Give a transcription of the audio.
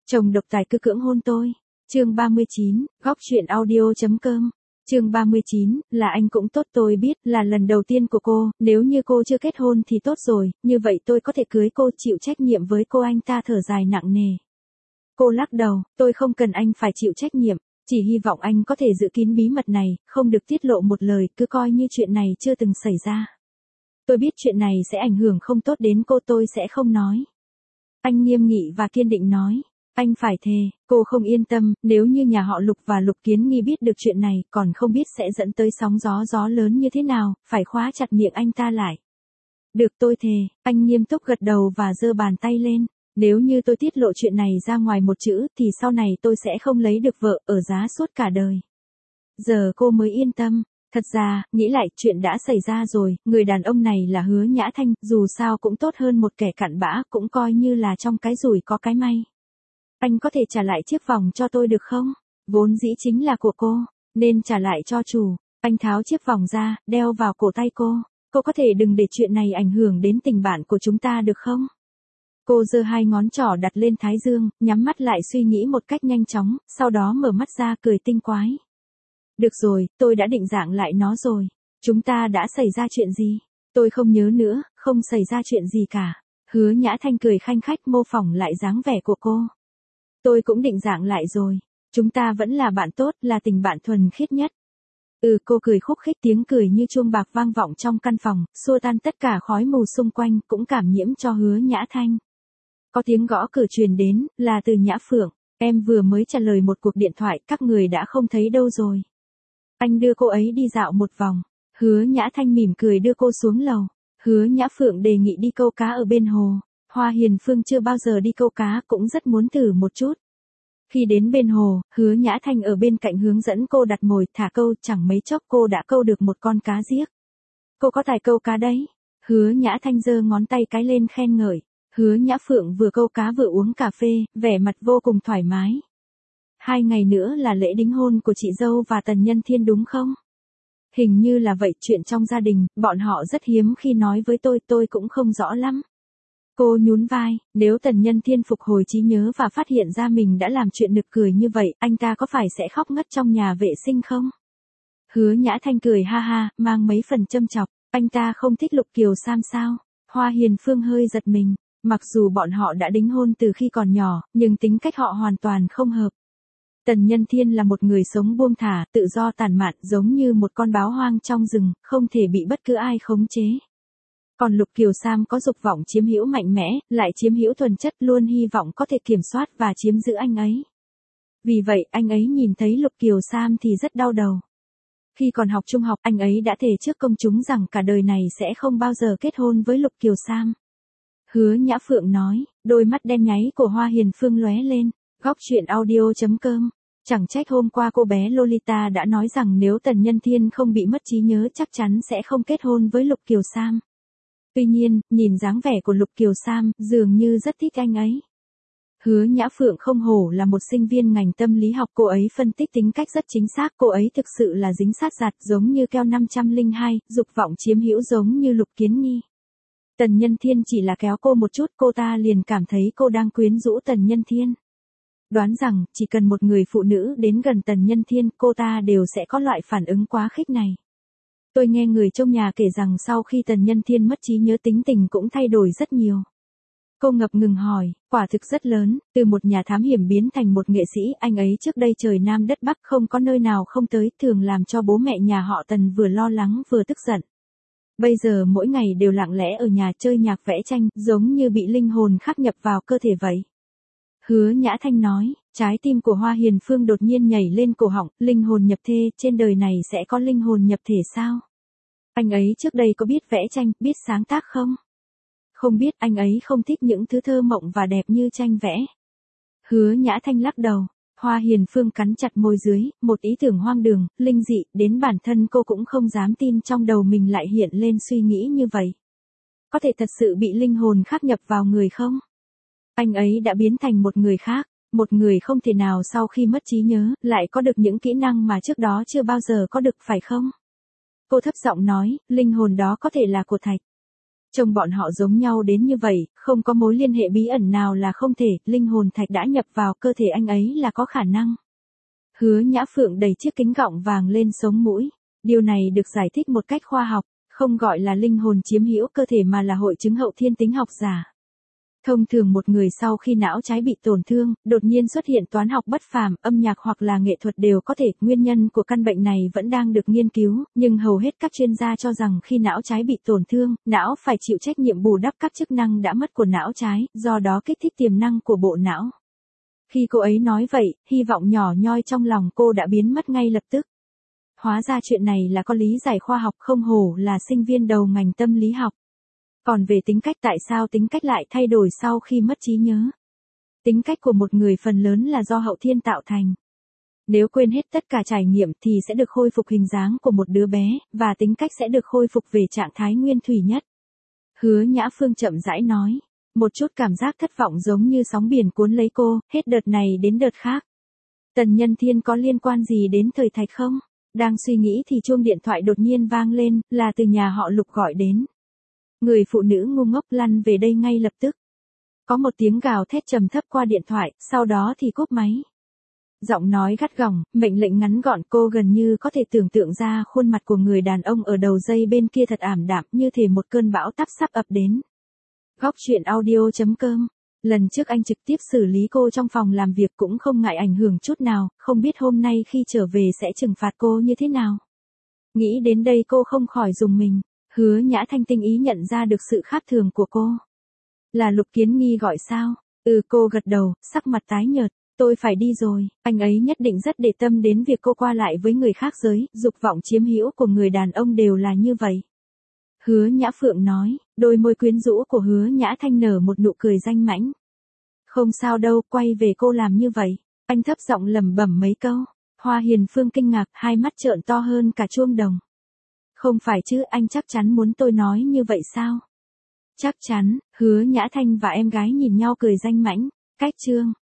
Chồng độc tài cứ cưỡng hôn tôi. Chương 39, góc truyện audio.com. Chương 39, là anh cũng tốt, tôi biết là lần đầu tiên của cô, nếu như cô chưa kết hôn thì tốt rồi, như vậy tôi có thể cưới cô, chịu trách nhiệm với cô. Anh ta thở dài nặng nề. Cô lắc đầu, tôi không cần anh phải chịu trách nhiệm, chỉ hy vọng anh có thể giữ kín bí mật này, không được tiết lộ một lời, cứ coi như chuyện này chưa từng xảy ra. Tôi biết chuyện này sẽ ảnh hưởng không tốt đến cô, tôi sẽ không nói. Anh nghiêm nghị và kiên định nói. Anh phải thề. Cô không yên tâm, nếu như nhà họ Lục và Lục Kiến Nghi biết được chuyện này, còn không biết sẽ dẫn tới sóng gió lớn như thế nào, phải khóa chặt miệng anh ta lại. Được, tôi thề. Anh nghiêm túc gật đầu và giơ bàn tay lên. Nếu như tôi tiết lộ chuyện này ra ngoài một chữ, thì sau này tôi sẽ không lấy được vợ, ở giá suốt cả đời. Giờ cô mới yên tâm. Thật ra, nghĩ lại, chuyện đã xảy ra rồi, người đàn ông này là Hứa Nhã Thanh, dù sao cũng tốt hơn một kẻ cặn bã, cũng coi như là trong cái rủi có cái may. Anh có thể trả lại chiếc vòng cho tôi được không? Vốn dĩ chính là của cô, nên trả lại cho chủ. Anh tháo chiếc vòng ra, đeo vào cổ tay cô. Cô có thể đừng để chuyện này ảnh hưởng đến tình bạn của chúng ta được không? Cô giơ hai ngón trỏ đặt lên thái dương, nhắm mắt lại suy nghĩ một cách nhanh chóng, sau đó mở mắt ra cười tinh quái. Được rồi, tôi đã định dạng lại nó rồi. Chúng ta đã xảy ra chuyện gì? Tôi không nhớ nữa, không xảy ra chuyện gì cả. Hứa Nhã Thanh cười khanh khách mô phỏng lại dáng vẻ của cô. Tôi cũng định dạng lại rồi. Chúng ta vẫn là bạn tốt, là tình bạn thuần khiết nhất. Cô cười khúc khích, tiếng cười như chuông bạc vang vọng trong căn phòng, xua tan tất cả khói mù xung quanh, cũng cảm nhiễm cho Hứa Nhã Thanh. Có tiếng gõ cửa truyền đến, là từ Nhã Phượng. Em vừa mới trả lời một cuộc điện thoại, các người đã không thấy đâu rồi. Anh đưa cô ấy đi dạo một vòng. Hứa Nhã Thanh mỉm cười đưa cô xuống lầu. Hứa Nhã Phượng đề nghị đi câu cá ở bên hồ. Hoa Hiền Phương chưa bao giờ đi câu cá, cũng rất muốn thử một chút. Khi đến bên hồ, Hứa Nhã Thanh ở bên cạnh hướng dẫn cô đặt mồi, thả câu, chẳng mấy chốc cô đã câu được một con cá giếc. Cô có tài câu cá đấy. Hứa Nhã Thanh giơ ngón tay cái lên khen ngợi. Hứa Nhã Phượng vừa câu cá vừa uống cà phê, vẻ mặt vô cùng thoải mái. 2 ngày nữa là lễ đính hôn của chị dâu và Tần Nhân Thiên đúng không? Hình như là vậy, chuyện trong gia đình, bọn họ rất hiếm khi nói với tôi cũng không rõ lắm. Cô nhún vai, nếu Tần Nhân Thiên phục hồi trí nhớ và phát hiện ra mình đã làm chuyện nực cười như vậy, anh ta có phải sẽ khóc ngất trong nhà vệ sinh không? Hứa Nhã Thanh cười ha ha, mang mấy phần châm chọc, anh ta không thích Lục Kiều Sam sao? Hoa Hiền Phương hơi giật mình, mặc dù bọn họ đã đính hôn từ khi còn nhỏ, nhưng tính cách họ hoàn toàn không hợp. Tần Nhân Thiên là một người sống buông thả, tự do tản mạn, giống như một con báo hoang trong rừng, không thể bị bất cứ ai khống chế. Còn Lục Kiều Sam có dục vọng chiếm hữu mạnh mẽ, lại chiếm hữu thuần chất, luôn hy vọng có thể kiểm soát và chiếm giữ anh ấy. Vì vậy, anh ấy nhìn thấy Lục Kiều Sam thì rất đau đầu. Khi còn học trung học, anh ấy đã thề trước công chúng rằng cả đời này sẽ không bao giờ kết hôn với Lục Kiều Sam. Hứa Nhã Phượng nói, đôi mắt đen nháy của Hoa Hiền Phương lóe lên. Góc truyện audio.com. Chẳng trách hôm qua cô bé Lolita đã nói rằng nếu Tần Nhân Thiên không bị mất trí nhớ chắc chắn sẽ không kết hôn với Lục Kiều Sam. Tuy nhiên, nhìn dáng vẻ của Lục Kiều Sam, dường như rất thích anh ấy. Hứa Nhã Phượng không hổ là một sinh viên ngành tâm lý học, cô ấy phân tích tính cách rất chính xác, cô ấy thực sự là dính sát giặt giống như keo 502, dục vọng chiếm hữu giống như Lục Kiến Nghi. Tần Nhân Thiên chỉ là kéo cô một chút, cô ta liền cảm thấy cô đang quyến rũ Tần Nhân Thiên. Đoán rằng, chỉ cần một người phụ nữ đến gần Tần Nhân Thiên, cô ta đều sẽ có loại phản ứng quá khích này. Tôi nghe người trong nhà kể rằng sau khi Tần Nhân Thiên mất trí nhớ tính tình cũng thay đổi rất nhiều. Cô ngập ngừng hỏi, quả thực rất lớn, từ một nhà thám hiểm biến thành một nghệ sĩ, anh ấy trước đây trời Nam đất Bắc không có nơi nào không tới, thường làm cho bố mẹ nhà họ Tần vừa lo lắng vừa tức giận. Bây giờ mỗi ngày đều lặng lẽ ở nhà chơi nhạc vẽ tranh, giống như bị linh hồn khắc nhập vào cơ thể vậy. Hứa Nhã Thanh nói, trái tim của Hoa Hiền Phương đột nhiên nhảy lên cổ họng, linh hồn nhập thê, trên đời này sẽ có linh hồn nhập thể sao? Anh ấy trước đây có biết vẽ tranh, biết sáng tác không? Không biết, anh ấy không thích những thứ thơ mộng và đẹp như tranh vẽ. Hứa Nhã Thanh lắc đầu. Hoa Hiền Phương cắn chặt môi dưới, một ý tưởng hoang đường, linh dị, đến bản thân cô cũng không dám tin trong đầu mình lại hiện lên suy nghĩ như vậy. Có thể thật sự bị linh hồn khắc nhập vào người không? Anh ấy đã biến thành một người khác, một người không thể nào sau khi mất trí nhớ, lại có được những kỹ năng mà trước đó chưa bao giờ có được phải không? Cô thấp giọng nói, linh hồn đó có thể là của Thạch. Trông bọn họ giống nhau đến như vậy, không có mối liên hệ bí ẩn nào là không thể, linh hồn thạch đã nhập vào cơ thể anh ấy là có khả năng. Hứa Nhã Phượng đẩy chiếc kính gọng vàng lên sống mũi. Điều này được giải thích một cách khoa học, không gọi là linh hồn chiếm hữu cơ thể mà là hội chứng hậu thiên tính học giả. Thông thường một người sau khi não trái bị tổn thương, đột nhiên xuất hiện toán học bất phàm, âm nhạc hoặc là nghệ thuật đều có thể. Nguyên nhân của căn bệnh này vẫn đang được nghiên cứu, nhưng hầu hết các chuyên gia cho rằng khi não trái bị tổn thương, não phải chịu trách nhiệm bù đắp các chức năng đã mất của não trái, do đó kích thích tiềm năng của bộ não. Khi cô ấy nói vậy, hy vọng nhỏ nhoi trong lòng cô đã biến mất ngay lập tức. Hóa ra chuyện này là có lý giải khoa học, không hổ là sinh viên đầu ngành tâm lý học. Còn về tính cách, tại sao tính cách lại thay đổi sau khi mất trí nhớ? Tính cách của một người phần lớn là do hậu thiên tạo thành. Nếu quên hết tất cả trải nghiệm thì sẽ được khôi phục hình dáng của một đứa bé, và tính cách sẽ được khôi phục về trạng thái nguyên thủy nhất. Hứa Nhã Phương chậm rãi nói. Một chút cảm giác thất vọng giống như sóng biển cuốn lấy cô, hết đợt này đến đợt khác. Tần Nhân Thiên có liên quan gì đến thời thạch không? Đang suy nghĩ thì chuông điện thoại đột nhiên vang lên, là từ nhà họ Lục gọi đến. Người phụ nữ ngu ngốc lăn về đây ngay lập tức. Có một tiếng gào thét trầm thấp qua điện thoại, sau đó thì cúp máy. Giọng nói gắt gỏng, mệnh lệnh ngắn gọn, cô gần như có thể tưởng tượng ra khuôn mặt của người đàn ông ở đầu dây bên kia thật ảm đạm, như thể một cơn bão táp sắp ập đến. Góc truyện audio.com. Lần trước anh trực tiếp xử lý cô trong phòng làm việc cũng không ngại ảnh hưởng chút nào, không biết hôm nay khi trở về sẽ trừng phạt cô như thế nào. Nghĩ đến đây cô không khỏi rùng mình. Hứa Nhã Thanh tinh ý nhận ra được sự khác thường của cô. Là Lục Kiến Nghi gọi sao? Cô gật đầu, sắc mặt tái nhợt. Tôi phải đi rồi, anh ấy nhất định rất để tâm đến việc cô qua lại với người khác giới, dục vọng chiếm hữu của người đàn ông đều là như vậy. Hứa Nhã Phượng nói, đôi môi quyến rũ của Hứa Nhã Thanh nở một nụ cười danh mãnh. Không sao đâu, quay về cô làm như vậy. Anh thấp giọng lẩm bẩm mấy câu. Hoa Hiền Phương kinh ngạc, hai mắt trợn to hơn cả chuông đồng. Không phải chứ, anh chắc chắn muốn tôi nói như vậy sao? Chắc chắn. Hứa Nhã Thanh và em gái nhìn nhau cười danh mãnh. Cách chương